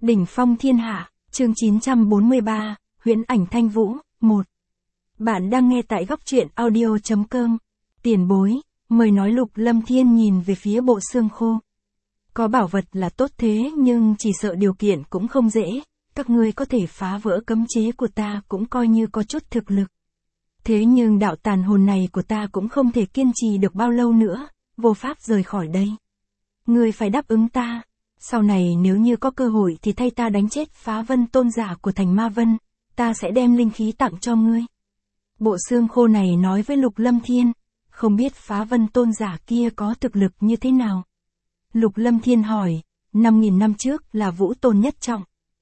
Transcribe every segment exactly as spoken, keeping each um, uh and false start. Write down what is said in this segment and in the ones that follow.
Đỉnh phong thiên hạ, chương chín trăm bốn mươi ba, huyễn ảnh Thanh Vũ, một. Bạn đang nghe tại góc truyện audio.com. Tiền bối, mời nói. Lục Lâm Thiên nhìn về phía bộ xương khô. Có bảo vật là tốt thế nhưng chỉ sợ điều kiện cũng không dễ, các ngươi có thể phá vỡ cấm chế của ta cũng coi như có chút thực lực. Thế nhưng đạo tàn hồn này của ta cũng không thể kiên trì được bao lâu nữa, vô pháp rời khỏi đây. Ngươi phải đáp ứng ta. Sau này nếu như có cơ hội thì thay ta đánh chết Phá Vân tôn giả của thành Ma Vân, ta sẽ đem linh khí tặng cho ngươi. Bộ xương khô này nói với Lục Lâm Thiên, không biết Phá Vân tôn giả kia có thực lực như thế nào. Lục Lâm Thiên hỏi, năm nghìn năm trước là Vũ Tôn nhất trọng.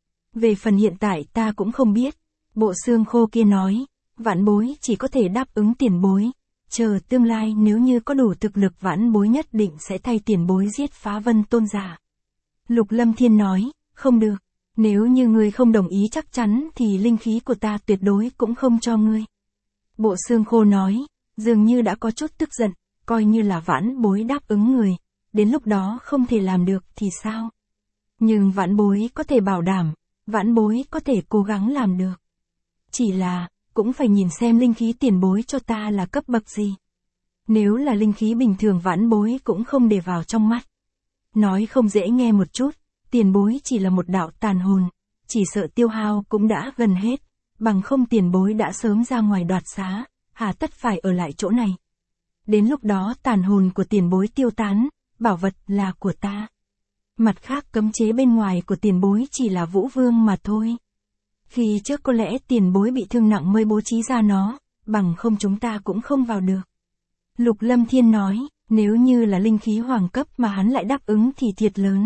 Về phần hiện tại ta cũng không biết. Bộ xương khô kia nói, vãn bối chỉ có thể đáp ứng tiền bối. Chờ tương lai nếu như có đủ thực lực vãn bối nhất định sẽ thay tiền bối giết Phá Vân tôn giả. Lục Lâm Thiên nói, không được. Nếu như ngươi không đồng ý chắc chắn thì linh khí của ta tuyệt đối cũng không cho ngươi. Bộ xương khô nói, dường như đã có chút tức giận, coi như là vãn bối đáp ứng người. Đến lúc đó không thể làm được thì sao? Nhưng vãn bối có thể bảo đảm, vãn bối có thể cố gắng làm được. Chỉ là, cũng phải nhìn xem linh khí tiền bối cho ta là cấp bậc gì. Nếu là linh khí bình thường vãn bối cũng không để vào trong mắt. Nói không dễ nghe một chút, tiền bối chỉ là một đạo tàn hồn, chỉ sợ tiêu hao cũng đã gần hết, bằng không tiền bối đã sớm ra ngoài đoạt xá, hà tất phải ở lại chỗ này. Đến lúc đó tàn hồn của tiền bối tiêu tán, bảo vật là của ta. Mặt khác cấm chế bên ngoài của tiền bối chỉ là Vũ Vương mà thôi. Khi trước có lẽ tiền bối bị thương nặng mới bố trí ra nó, bằng không chúng ta cũng không vào được. Lục Lâm Thiên nói, nếu như là linh khí hoàng cấp mà hắn lại đáp ứng thì thiệt lớn.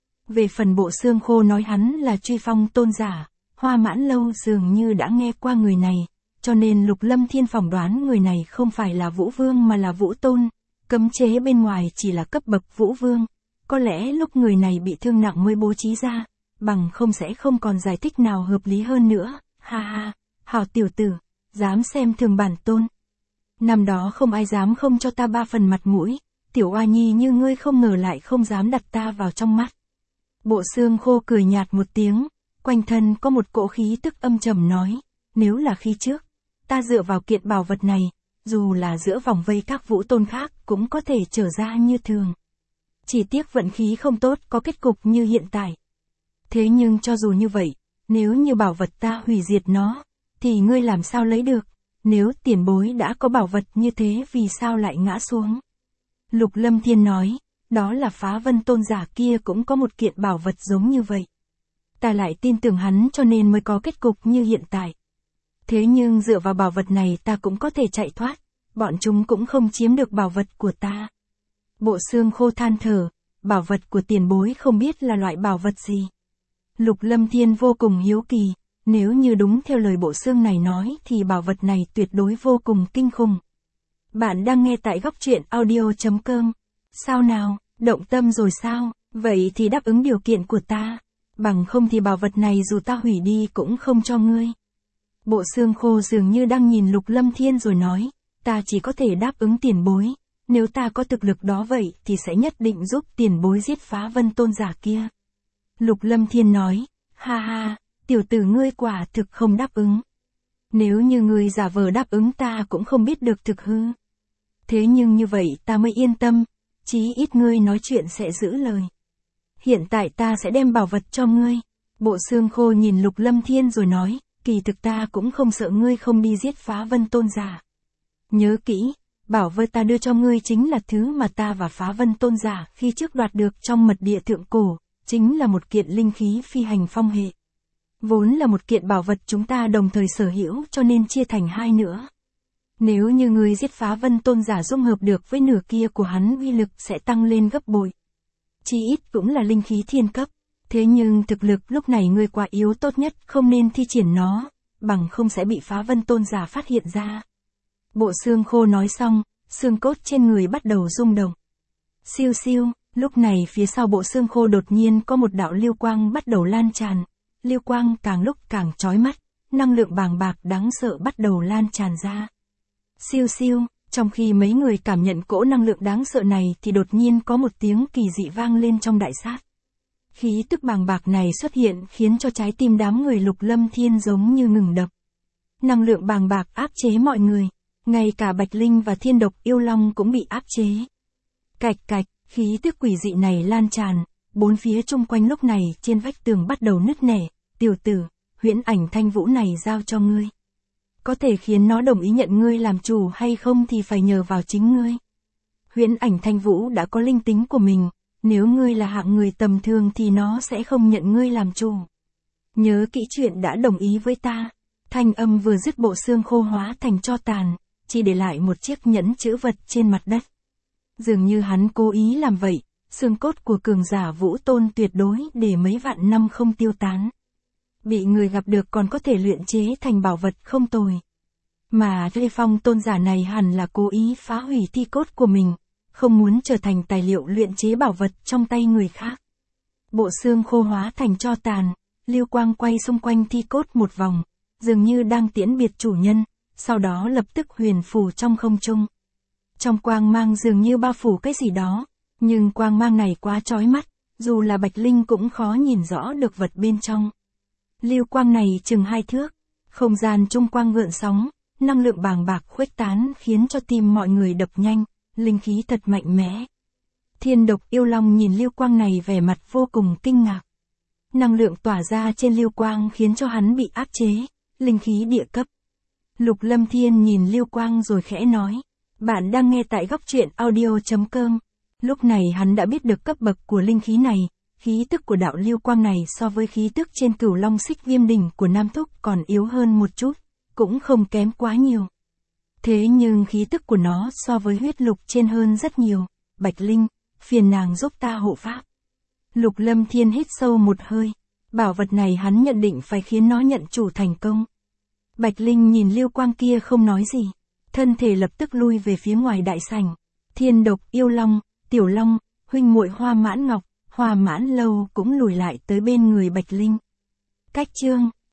Về phần bộ xương khô nói hắn là Truy Phong tôn giả, Hoa Mãn Lâu dường như đã nghe qua người này, cho nên Lục Lâm Thiên phỏng đoán người này không phải là Vũ Vương mà là Vũ Tôn. Cấm chế bên ngoài chỉ là cấp bậc Vũ Vương, có lẽ lúc người này bị thương nặng mới bố trí ra, bằng không sẽ không còn giải thích nào hợp lý hơn nữa. Ha ha, hảo tiểu tử, dám xem thường bản tôn. Năm đó không ai dám không cho ta ba phần mặt mũi, tiểu oa nhi như ngươi không ngờ lại không dám đặt ta vào trong mắt. Bộ xương khô cười nhạt một tiếng, quanh thân có một cỗ khí tức âm trầm nói, nếu là khi trước, ta dựa vào kiện bảo vật này, dù là giữa vòng vây các Vũ Tôn khác cũng có thể trở ra như thường. Chỉ tiếc vận khí không tốt có kết cục như hiện tại. Thế nhưng cho dù như vậy, nếu như bảo vật ta hủy diệt nó, thì ngươi làm sao lấy được? Nếu tiền bối đã có bảo vật như thế vì sao lại ngã xuống? Lục Lâm Thiên nói, đó là Phá Vân tôn giả kia cũng có một kiện bảo vật giống như vậy. Ta lại tin tưởng hắn cho nên mới có kết cục như hiện tại. Thế nhưng dựa vào bảo vật này ta cũng có thể chạy thoát, bọn chúng cũng không chiếm được bảo vật của ta. Bộ xương khô than thở, bảo vật của tiền bối không biết là loại bảo vật gì. Lục Lâm Thiên vô cùng hiếu kỳ, nếu như đúng theo lời bộ xương này nói thì bảo vật này tuyệt đối vô cùng kinh khủng. Bạn đang nghe tại góc truyện audio.com. Sao nào, động tâm rồi sao? Vậy thì đáp ứng điều kiện của ta, bằng không thì bảo vật này dù ta hủy đi cũng không cho ngươi. Bộ xương khô dường như đang nhìn Lục Lâm Thiên rồi nói, ta chỉ có thể đáp ứng tiền bối, nếu ta có thực lực đó vậy thì sẽ nhất định giúp tiền bối giết Phá Vân tôn giả kia. Lục Lâm Thiên nói, ha ha, tiểu tử ngươi quả thực không đáp ứng. Nếu như ngươi giả vờ đáp ứng ta cũng không biết được thực hư. Thế nhưng như vậy ta mới yên tâm, chí ít ngươi nói chuyện sẽ giữ lời. Hiện tại ta sẽ đem bảo vật cho ngươi. Bộ xương khô nhìn Lục Lâm Thiên rồi nói, kỳ thực ta cũng không sợ ngươi không đi giết Phá Vân tôn giả. Nhớ kỹ, bảo vật ta đưa cho ngươi chính là thứ mà ta và Phá Vân tôn giả khi trước đoạt được trong mật địa thượng cổ, chính là một kiện linh khí phi hành phong hệ. Vốn là một kiện bảo vật chúng ta đồng thời sở hữu cho nên chia thành hai nữa. Nếu như ngươi giết Phá Vân tôn giả dung hợp được với nửa kia của hắn uy lực sẽ tăng lên gấp bội. Chỉ ít cũng là linh khí thiên cấp, thế nhưng thực lực lúc này ngươi quá yếu, tốt nhất không nên thi triển nó, bằng không sẽ bị Phá Vân tôn giả phát hiện ra. Bộ xương khô nói xong, xương cốt trên người bắt đầu rung động. Siêu siêu, lúc này phía sau bộ xương khô đột nhiên có một đạo lưu quang bắt đầu lan tràn. Lưu quang càng lúc càng chói mắt, năng lượng bàng bạc đáng sợ bắt đầu lan tràn ra. Siêu siêu, trong khi mấy người cảm nhận cỗ năng lượng đáng sợ này thì đột nhiên có một tiếng kỳ dị vang lên trong đại sát. Khí tức bàng bạc này xuất hiện khiến cho trái tim đám người Lục Lâm Thiên giống như ngừng đập. Năng lượng bàng bạc áp chế mọi người, ngay cả Bạch Linh và Thiên Độc Yêu Long cũng bị áp chế. Cạch cạch, khí tức quỷ dị này lan tràn, bốn phía chung quanh lúc này trên vách tường bắt đầu nứt nẻ. Tiểu tử, huyễn ảnh thanh vũ này giao cho ngươi. Có thể khiến nó đồng ý nhận ngươi làm chủ hay không thì phải nhờ vào chính ngươi. Huyễn ảnh thanh vũ đã có linh tính của mình, nếu ngươi là hạng người tầm thường thì nó sẽ không nhận ngươi làm chủ. Nhớ kỹ chuyện đã đồng ý với ta. Thanh âm vừa dứt, bộ xương khô hóa thành tro tàn, chỉ để lại một chiếc nhẫn chữ vật trên mặt đất. Dường như hắn cố ý làm vậy, xương cốt của cường giả Vũ Tôn tuyệt đối để mấy vạn năm không tiêu tán. Bị người gặp được còn có thể luyện chế thành bảo vật không tồi. Mà Lê Phong tôn giả này hẳn là cố ý phá hủy thi cốt của mình, không muốn trở thành tài liệu luyện chế bảo vật trong tay người khác. Bộ xương khô hóa thành tro tàn, lưu quang quay xung quanh thi cốt một vòng, dường như đang tiễn biệt chủ nhân, sau đó lập tức huyền phù trong không trung. Trong quang mang dường như bao phủ cái gì đó, nhưng quang mang này quá chói mắt, dù là Bạch Linh cũng khó nhìn rõ được vật bên trong. Lưu quang này chừng hai thước, không gian trung quang gợn sóng, năng lượng bàng bạc khuếch tán khiến cho tim mọi người đập nhanh, linh khí thật mạnh mẽ. Thiên Độc Yêu Long nhìn lưu quang này vẻ mặt vô cùng kinh ngạc. Năng lượng tỏa ra trên lưu quang khiến cho hắn bị áp chế, linh khí địa cấp. Lục Lâm Thiên nhìn lưu quang rồi khẽ nói, bạn đang nghe tại góc truyện audio chấm com. Lúc này hắn đã biết được cấp bậc của linh khí này, khí tức của đạo lưu quang này so với khí tức trên Cửu Long Xích Viêm đỉnh của Nam Thúc còn yếu hơn một chút, cũng không kém quá nhiều. Thế nhưng khí tức của nó so với huyết lục trên hơn rất nhiều. Bạch Linh, phiền nàng giúp ta hộ pháp. Lục Lâm Thiên hít sâu một hơi, bảo vật này hắn nhận định phải khiến nó nhận chủ thành công. Bạch Linh nhìn lưu quang kia không nói gì, thân thể lập tức lui về phía ngoài đại sảnh. Thiên Độc Yêu Long, Tiểu Long, huynh muội Hoa Mãn Ngọc, Hoa Mãn Lâu cũng lùi lại tới bên người Bạch Linh. Cách chương